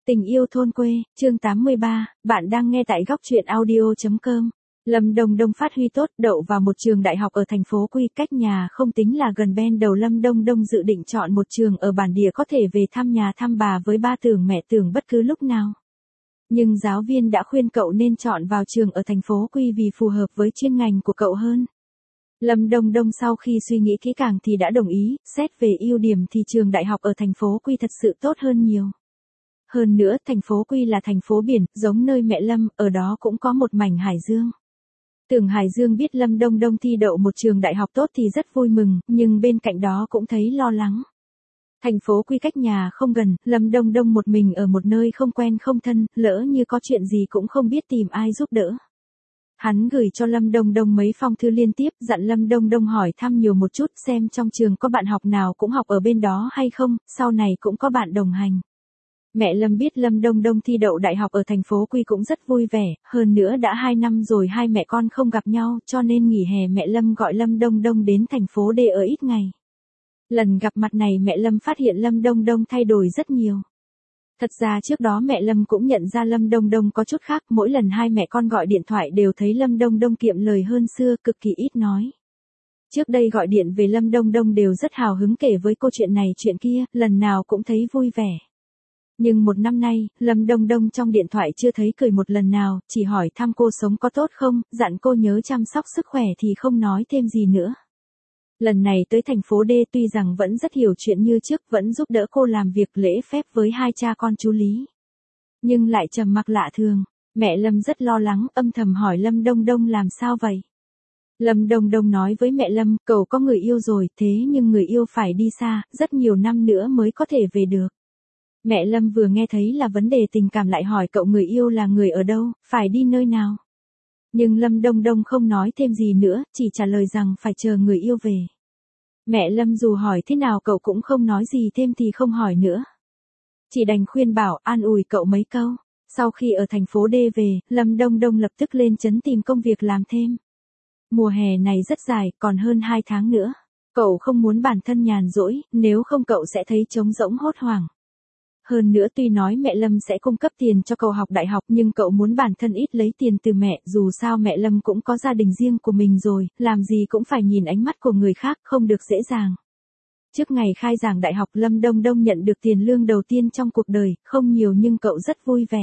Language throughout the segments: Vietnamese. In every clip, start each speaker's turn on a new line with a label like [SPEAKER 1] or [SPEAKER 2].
[SPEAKER 1] Tình yêu thôn quê, chương 83, bạn đang nghe tại góc truyện audio.com. Lâm Đông Đông phát huy tốt, đậu vào một trường đại học ở thành phố Quy, cách nhà không tính là gần. Ban đầu Lâm Đông Đông dự định chọn một trường ở bản địa có thể về thăm nhà thăm bà với ba tưởng mẹ tưởng bất cứ lúc nào. Nhưng giáo viên đã khuyên cậu nên chọn vào trường ở thành phố Quy vì phù hợp với chuyên ngành của cậu hơn. Lâm Đông Đông sau khi suy nghĩ kỹ càng thì đã đồng ý, xét về ưu điểm thì trường đại học ở thành phố Quy thật sự tốt hơn nhiều. Hơn nữa, thành phố Quy là thành phố biển, giống nơi mẹ Lâm, ở đó cũng có một mảnh hải dương. Tưởng Hải Dương biết Lâm Đông Đông thi đậu một trường đại học tốt thì rất vui mừng, nhưng bên cạnh đó cũng thấy lo lắng. Thành phố Quy cách nhà không gần, Lâm Đông Đông một mình ở một nơi không quen không thân, lỡ như có chuyện gì cũng không biết tìm ai giúp đỡ. Hắn gửi cho Lâm Đông Đông mấy phong thư liên tiếp, dặn Lâm Đông Đông hỏi thăm nhiều một chút xem trong trường có bạn học nào cũng học ở bên đó hay không, sau này cũng có bạn đồng hành. Mẹ Lâm biết Lâm Đông Đông thi đậu đại học ở thành phố Quy cũng rất vui vẻ, hơn nữa đã 2 năm rồi hai mẹ con không gặp nhau, cho nên nghỉ hè mẹ Lâm gọi Lâm Đông Đông đến thành phố D ở ít ngày. Lần gặp mặt này mẹ Lâm phát hiện Lâm Đông Đông thay đổi rất nhiều. Thật ra trước đó mẹ Lâm cũng nhận ra Lâm Đông Đông có chút khác, mỗi lần hai mẹ con gọi điện thoại đều thấy Lâm Đông Đông kiệm lời hơn xưa, cực kỳ ít nói. Trước đây gọi điện về Lâm Đông Đông đều rất hào hứng kể với cô chuyện này chuyện kia, lần nào cũng thấy vui vẻ. Nhưng một năm nay, Lâm Đông Đông trong điện thoại chưa thấy cười một lần nào, chỉ hỏi thăm cô sống có tốt không, dặn cô nhớ chăm sóc sức khỏe thì không nói thêm gì nữa. Lần này tới thành phố D tuy rằng vẫn rất hiểu chuyện như trước, vẫn giúp đỡ cô làm việc lễ phép với hai cha con chú Lý. Nhưng lại trầm mặc lạ thường, mẹ Lâm rất lo lắng, âm thầm hỏi Lâm Đông Đông làm sao vậy. Lâm Đông Đông nói với mẹ Lâm, cậu có người yêu rồi, thế nhưng người yêu phải đi xa, rất nhiều năm nữa mới có thể về được. Mẹ Lâm vừa nghe thấy là vấn đề tình cảm lại hỏi cậu người yêu là người ở đâu, phải đi nơi nào. Nhưng Lâm Đông Đông không nói thêm gì nữa, chỉ trả lời rằng phải chờ người yêu về. Mẹ Lâm dù hỏi thế nào cậu cũng không nói gì thêm thì không hỏi nữa. Chỉ đành khuyên bảo, an ủi cậu mấy câu. Sau khi ở thành phố D về, Lâm Đông Đông lập tức lên trấn tìm công việc làm thêm. Mùa hè này rất dài, còn hơn 2 tháng nữa. Cậu không muốn bản thân nhàn rỗi, nếu không cậu sẽ thấy trống rỗng hốt hoảng. Hơn nữa tuy nói mẹ Lâm sẽ cung cấp tiền cho cậu học đại học nhưng cậu muốn bản thân ít lấy tiền từ mẹ, dù sao mẹ Lâm cũng có gia đình riêng của mình rồi, làm gì cũng phải nhìn ánh mắt của người khác, không được dễ dàng. Trước ngày khai giảng đại học Lâm Đông Đông nhận được tiền lương đầu tiên trong cuộc đời, không nhiều nhưng cậu rất vui vẻ.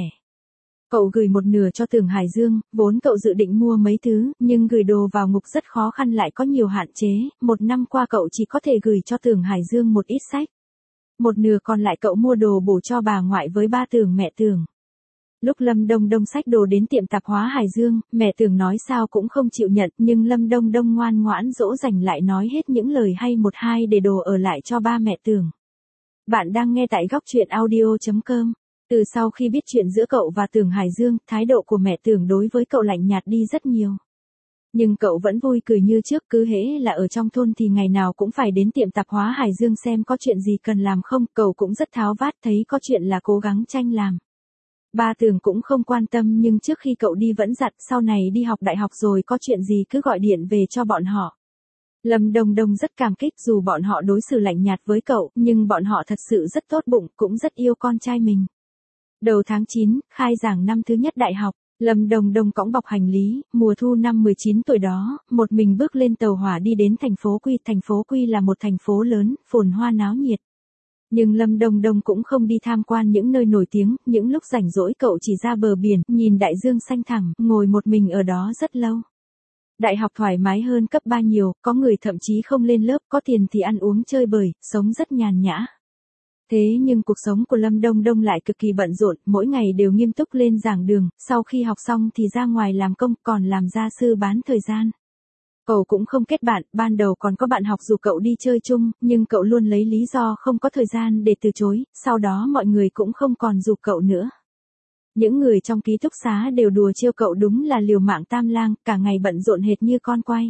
[SPEAKER 1] Cậu gửi một nửa cho Tưởng Hải Dương, vốn cậu dự định mua mấy thứ, nhưng gửi đồ vào ngục rất khó khăn lại có nhiều hạn chế, một năm qua cậu chỉ có thể gửi cho Tưởng Hải Dương một ít sách. Một nửa còn lại cậu mua đồ bổ cho bà ngoại với ba Tưởng mẹ Tưởng. Lúc Lâm Đông Đông xách đồ đến tiệm tạp hóa Hải Dương, mẹ Tưởng nói sao cũng không chịu nhận, nhưng Lâm Đông Đông ngoan ngoãn dỗ dành lại nói hết những lời hay một hai để đồ ở lại cho ba mẹ Tưởng. Bạn đang nghe tại góc truyện audio.com. Từ sau khi biết chuyện giữa cậu và Tưởng Hải Dương, thái độ của mẹ Tưởng đối với cậu lạnh nhạt đi rất nhiều. Nhưng cậu vẫn vui cười như trước, cứ hễ là ở trong thôn thì ngày nào cũng phải đến tiệm tạp hóa Hải Dương xem có chuyện gì cần làm không, cậu cũng rất tháo vát, thấy có chuyện là cố gắng tranh làm. Ba Tưởng cũng không quan tâm nhưng trước khi cậu đi vẫn dặn sau này đi học đại học rồi có chuyện gì cứ gọi điện về cho bọn họ. Lâm Đông Đông rất cảm kích dù bọn họ đối xử lạnh nhạt với cậu, nhưng bọn họ thật sự rất tốt bụng, cũng rất yêu con trai mình. Đầu tháng 9, khai giảng năm thứ nhất đại học. Lâm Đông Đông cõng bọc hành lý, mùa thu năm 19 tuổi đó, một mình bước lên tàu hỏa đi đến thành phố Quy. Thành phố Quy là một thành phố lớn, phồn hoa náo nhiệt. Nhưng Lâm Đông Đông cũng không đi tham quan những nơi nổi tiếng, những lúc rảnh rỗi cậu chỉ ra bờ biển, nhìn đại dương xanh thẳm, ngồi một mình ở đó rất lâu. Đại học thoải mái hơn cấp 3 nhiều, có người thậm chí không lên lớp, có tiền thì ăn uống chơi bời, sống rất nhàn nhã. Thế nhưng cuộc sống của Lâm Đông Đông lại cực kỳ bận rộn, mỗi ngày đều nghiêm túc lên giảng đường, sau khi học xong thì ra ngoài làm công, còn làm gia sư bán thời gian. Cậu cũng không kết bạn, ban đầu còn có bạn học rủ cậu đi chơi chung, nhưng cậu luôn lấy lý do không có thời gian để từ chối, sau đó mọi người cũng không còn rủ cậu nữa. Những người trong ký túc xá đều đùa trêu cậu đúng là liều mạng tam lang, cả ngày bận rộn hệt như con quay.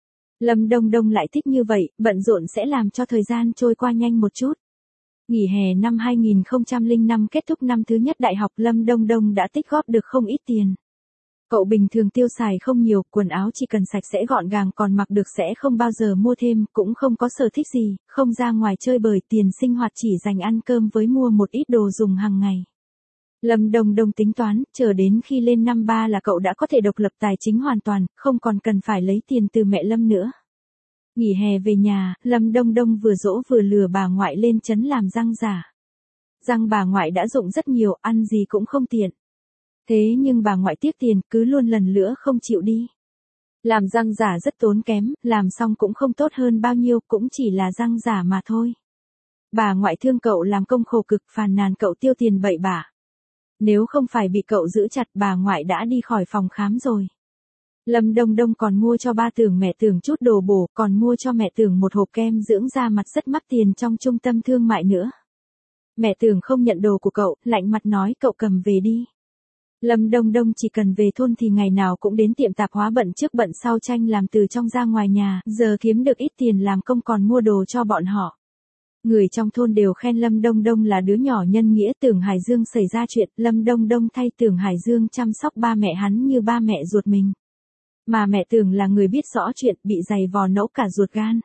[SPEAKER 1] Lâm Đông Đông lại thích như vậy, bận rộn sẽ làm cho thời gian trôi qua nhanh một chút. Nghỉ hè năm 2005 kết thúc năm thứ nhất đại học, Lâm Đông Đông đã tích góp được không ít tiền. Cậu bình thường tiêu xài không nhiều, quần áo chỉ cần sạch sẽ gọn gàng còn mặc được sẽ không bao giờ mua thêm, cũng không có sở thích gì, không ra ngoài chơi bời, tiền sinh hoạt chỉ dành ăn cơm với mua một ít đồ dùng hàng ngày. Lâm Đông Đông tính toán, chờ đến khi lên năm 3 là cậu đã có thể độc lập tài chính hoàn toàn, không còn cần phải lấy tiền từ mẹ Lâm nữa. Nghỉ hè về nhà, Lâm Đông Đông vừa dỗ vừa lừa bà ngoại lên trấn làm răng giả. Răng bà ngoại đã rụng rất nhiều, ăn gì cũng không tiện. Thế nhưng bà ngoại tiếc tiền, cứ luôn lần nữa không chịu đi. Làm răng giả rất tốn kém, làm xong cũng không tốt hơn bao nhiêu, cũng chỉ là răng giả mà thôi. Bà ngoại thương cậu làm công khổ cực, phàn nàn cậu tiêu tiền bậy bạ. Nếu không phải bị cậu giữ chặt, bà ngoại đã đi khỏi phòng khám rồi. Lâm Đông Đông còn mua cho ba Tưởng mẹ Tưởng chút đồ bổ, còn mua cho mẹ Tưởng một hộp kem dưỡng da mặt rất mắc tiền trong trung tâm thương mại nữa. Mẹ Tưởng không nhận đồ của cậu, lạnh mặt nói cậu cầm về đi. Lâm Đông Đông chỉ cần về thôn thì ngày nào cũng đến tiệm tạp hóa bận trước bận sau tranh làm từ trong ra ngoài nhà, giờ kiếm được ít tiền làm công còn mua đồ cho bọn họ. Người trong thôn đều khen Lâm Đông Đông là đứa nhỏ nhân nghĩa. Tưởng Hải Dương xảy ra chuyện, Lâm Đông Đông thay Tưởng Hải Dương chăm sóc ba mẹ hắn như ba mẹ ruột mình. Mà mẹ Tưởng là người biết rõ chuyện, bị giày vò nẫu cả ruột gan.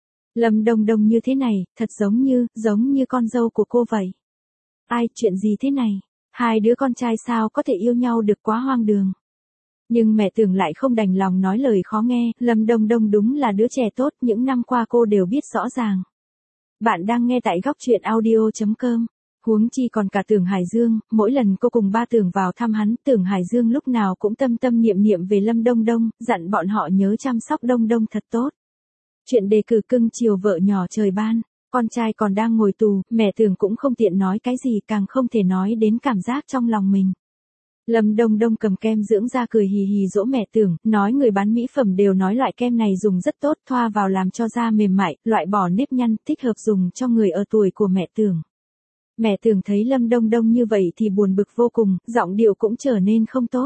[SPEAKER 1] Lâm Đông Đông như thế này, thật giống như con dâu của cô vậy. Ai, chuyện gì thế này? Hai đứa con trai sao có thể yêu nhau được, quá hoang đường. Nhưng mẹ Tưởng lại không đành lòng nói lời khó nghe, Lâm Đông Đông đúng là đứa trẻ tốt, những năm qua cô đều biết rõ ràng. Bạn đang nghe tại góc truyện audio.com. Huống chi còn cả Tưởng Hải Dương, mỗi lần cô cùng ba Tưởng vào thăm hắn, Tưởng Hải Dương lúc nào cũng tâm tâm niệm niệm về Lâm Đông Đông, dặn bọn họ nhớ chăm sóc Đông Đông thật tốt. Chuyện đề cử cưng chiều vợ nhỏ trời ban, con trai còn đang ngồi tù, mẹ Tưởng cũng không tiện nói cái gì, càng không thể nói đến cảm giác trong lòng mình. Lâm Đông Đông cầm kem dưỡng da cười hì hì dỗ mẹ Tưởng, nói người bán mỹ phẩm đều nói loại kem này dùng rất tốt, thoa vào làm cho da mềm mại, loại bỏ nếp nhăn, thích hợp dùng cho người ở tuổi của mẹ Tưởng. Mẹ Tưởng thấy Lâm Đông Đông như vậy thì buồn bực vô cùng, giọng điệu cũng trở nên không tốt.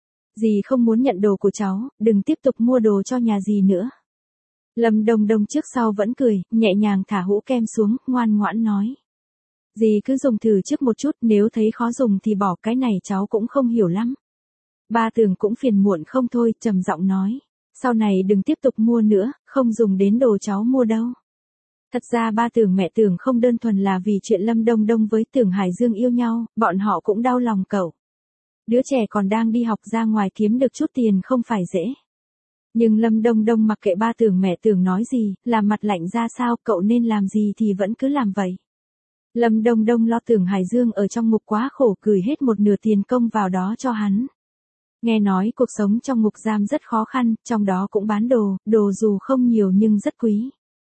[SPEAKER 1] Dì không muốn nhận đồ của cháu, đừng tiếp tục mua đồ cho nhà dì nữa. Lâm Đông Đông trước sau vẫn cười, nhẹ nhàng thả hũ kem xuống, ngoan ngoãn nói. Dì cứ dùng thử trước một chút, nếu thấy khó dùng thì bỏ, cái này cháu cũng không hiểu lắm. Ba Tưởng cũng phiền muộn không thôi, trầm giọng nói. Sau này đừng tiếp tục mua nữa, không dùng đến đồ cháu mua đâu. Thật ra ba Tưởng mẹ Tưởng không đơn thuần là vì chuyện Lâm Đông Đông với Tưởng Hải Dương yêu nhau, bọn họ cũng đau lòng cậu. Đứa trẻ còn đang đi học, ra ngoài kiếm được chút tiền không phải dễ. Nhưng Lâm Đông Đông mặc kệ ba Tưởng mẹ Tưởng nói gì, làm mặt lạnh ra sao, cậu nên làm gì thì vẫn cứ làm vậy. Lâm Đông Đông lo Tưởng Hải Dương ở trong ngục quá khổ, gửi hết một nửa tiền công vào đó cho hắn. Nghe nói cuộc sống trong ngục giam rất khó khăn, trong đó cũng bán đồ dù không nhiều nhưng rất quý.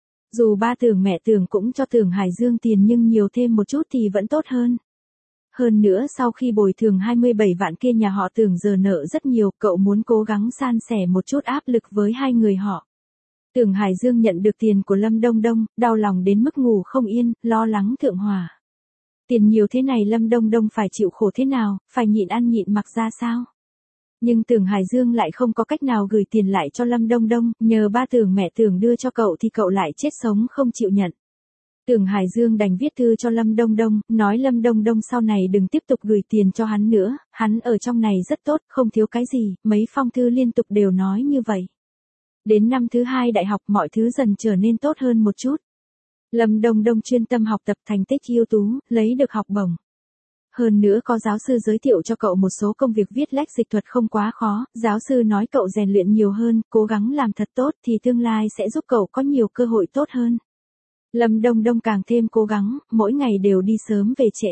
[SPEAKER 1] Dù ba Tưởng mẹ Tưởng cũng cho Tưởng Hải Dương tiền nhưng nhiều thêm một chút thì vẫn tốt hơn. Hơn nữa sau khi bồi thường 27 vạn kia nhà họ Tưởng giờ nợ rất nhiều, cậu muốn cố gắng san sẻ một chút áp lực với hai người họ. Tưởng Hải Dương nhận được tiền của Lâm Đông Đông, đau lòng đến mức ngủ không yên, lo lắng thượng hỏa. Tiền nhiều thế này Lâm Đông Đông phải chịu khổ thế nào, phải nhịn ăn nhịn mặc ra sao? Nhưng Tưởng Hải Dương lại không có cách nào gửi tiền lại cho Lâm Đông Đông, nhờ ba Tưởng mẹ Tưởng đưa cho cậu thì cậu lại chết sống không chịu nhận. Tưởng Hải Dương đành viết thư cho Lâm Đông Đông, nói Lâm Đông Đông sau này đừng tiếp tục gửi tiền cho hắn nữa, hắn ở trong này rất tốt, không thiếu cái gì, mấy phong thư liên tục đều nói như vậy. Đến năm thứ 2 đại học mọi thứ dần trở nên tốt hơn một chút. Lâm Đông Đông chuyên tâm học tập, thành tích ưu tú, lấy được học bổng. Hơn nữa có giáo sư giới thiệu cho cậu một số công việc viết lách dịch thuật không quá khó, giáo sư nói cậu rèn luyện nhiều hơn, cố gắng làm thật tốt thì tương lai sẽ giúp cậu có nhiều cơ hội tốt hơn. Lâm Đông Đông càng thêm cố gắng, mỗi ngày đều đi sớm về trễ.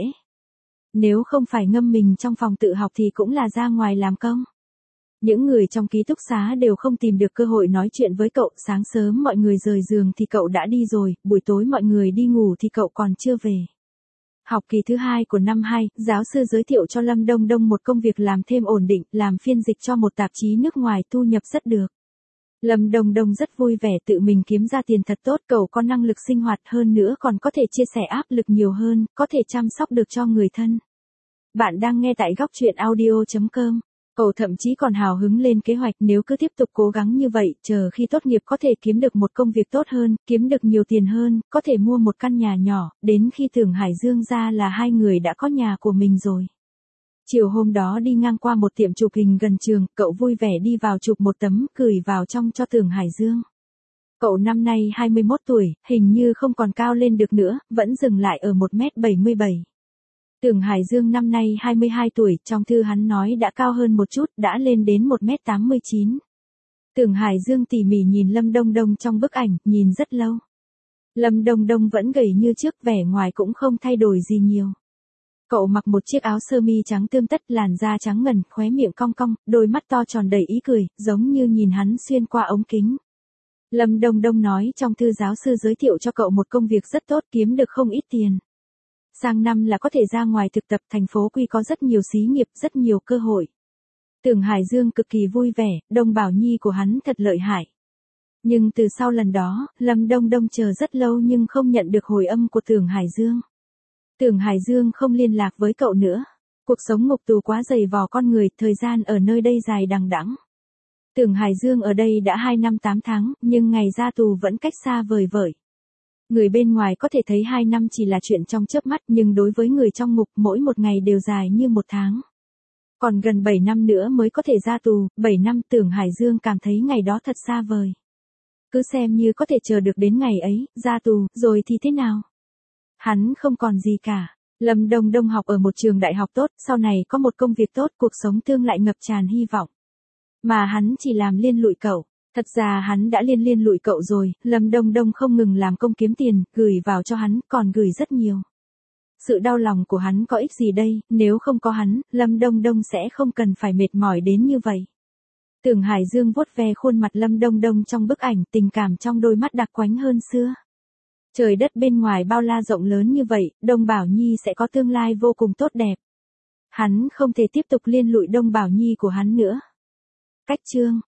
[SPEAKER 1] Nếu không phải ngâm mình trong phòng tự học thì cũng là ra ngoài làm công. Những người trong ký túc xá đều không tìm được cơ hội nói chuyện với cậu, sáng sớm mọi người rời giường thì cậu đã đi rồi, buổi tối mọi người đi ngủ thì cậu còn chưa về. Học kỳ thứ 2 của năm 2, giáo sư giới thiệu cho Lâm Đông Đông một công việc làm thêm ổn định, làm phiên dịch cho một tạp chí nước ngoài, thu nhập rất được. Lâm Đông Đông rất vui vẻ, tự mình kiếm ra tiền thật tốt, cậu có năng lực sinh hoạt hơn nữa còn có thể chia sẻ áp lực nhiều hơn, có thể chăm sóc được cho người thân. Bạn đang nghe tại góc truyện audio.com. Cậu thậm chí còn hào hứng lên kế hoạch nếu cứ tiếp tục cố gắng như vậy, chờ khi tốt nghiệp có thể kiếm được một công việc tốt hơn, kiếm được nhiều tiền hơn, có thể mua một căn nhà nhỏ, đến khi Tưởng Hải Dương ra là hai người đã có nhà của mình rồi. Chiều hôm đó đi ngang qua một tiệm chụp hình gần trường, cậu vui vẻ đi vào chụp một tấm, gửi vào trong cho Tưởng Hải Dương. Cậu năm nay 21 tuổi, hình như không còn cao lên được nữa, vẫn dừng lại ở 1m77. Tưởng Hải Dương năm nay 22 tuổi, trong thư hắn nói đã cao hơn một chút, đã lên đến 1m89. Tưởng Hải Dương tỉ mỉ nhìn Lâm Đông Đông trong bức ảnh, nhìn rất lâu. Lâm Đông Đông vẫn gầy như trước, vẻ ngoài cũng không thay đổi gì nhiều. Cậu mặc một chiếc áo sơ mi trắng tươm tất, làn da trắng ngần, khóe miệng cong cong, đôi mắt to tròn đầy ý cười, giống như nhìn hắn xuyên qua ống kính. Lâm Đông Đông nói trong thư giáo sư giới thiệu cho cậu một công việc rất tốt, kiếm được không ít tiền. Sang năm là có thể ra ngoài thực tập, thành phố Quy có rất nhiều xí nghiệp, rất nhiều cơ hội. Tưởng Hải Dương cực kỳ vui vẻ, Đông Bảo Nhi của hắn thật lợi hại. Nhưng từ sau lần đó, Lâm Đông Đông chờ rất lâu nhưng không nhận được hồi âm của Tưởng Hải Dương. Tưởng Hải Dương không liên lạc với cậu nữa. Cuộc sống ngục tù quá dày vò con người, thời gian ở nơi đây dài đằng đẵng. Tưởng Hải Dương ở đây đã 2 năm 8 tháng, nhưng ngày ra tù vẫn cách xa vời vợi. Người bên ngoài có thể thấy 2 năm chỉ là chuyện trong chớp mắt, nhưng đối với người trong ngục mỗi một ngày đều dài như một tháng. Còn gần 7 năm nữa mới có thể ra tù, 7 năm Tưởng Hải Dương cảm thấy ngày đó thật xa vời. Cứ xem như có thể chờ được đến ngày ấy, ra tù, rồi thì thế nào? Hắn không còn gì cả. Lâm Đông Đông học ở một trường đại học tốt, sau này có một công việc tốt, cuộc sống tương lại ngập tràn hy vọng. Mà hắn chỉ làm liên lụy cậu. Thật ra hắn đã liên lụy cậu rồi, Lâm Đông Đông không ngừng làm công kiếm tiền, gửi vào cho hắn, còn gửi rất nhiều. Sự đau lòng của hắn có ích gì đây, nếu không có hắn, Lâm Đông Đông sẽ không cần phải mệt mỏi đến như vậy. Tưởng Hải Dương vuốt ve khuôn mặt Lâm Đông Đông trong bức ảnh, tình cảm trong đôi mắt đặc quánh hơn xưa. Trời đất bên ngoài bao la rộng lớn như vậy, Đông Bảo Nhi sẽ có tương lai vô cùng tốt đẹp. Hắn không thể tiếp tục liên lụy Đông Bảo Nhi của hắn nữa. Cách chương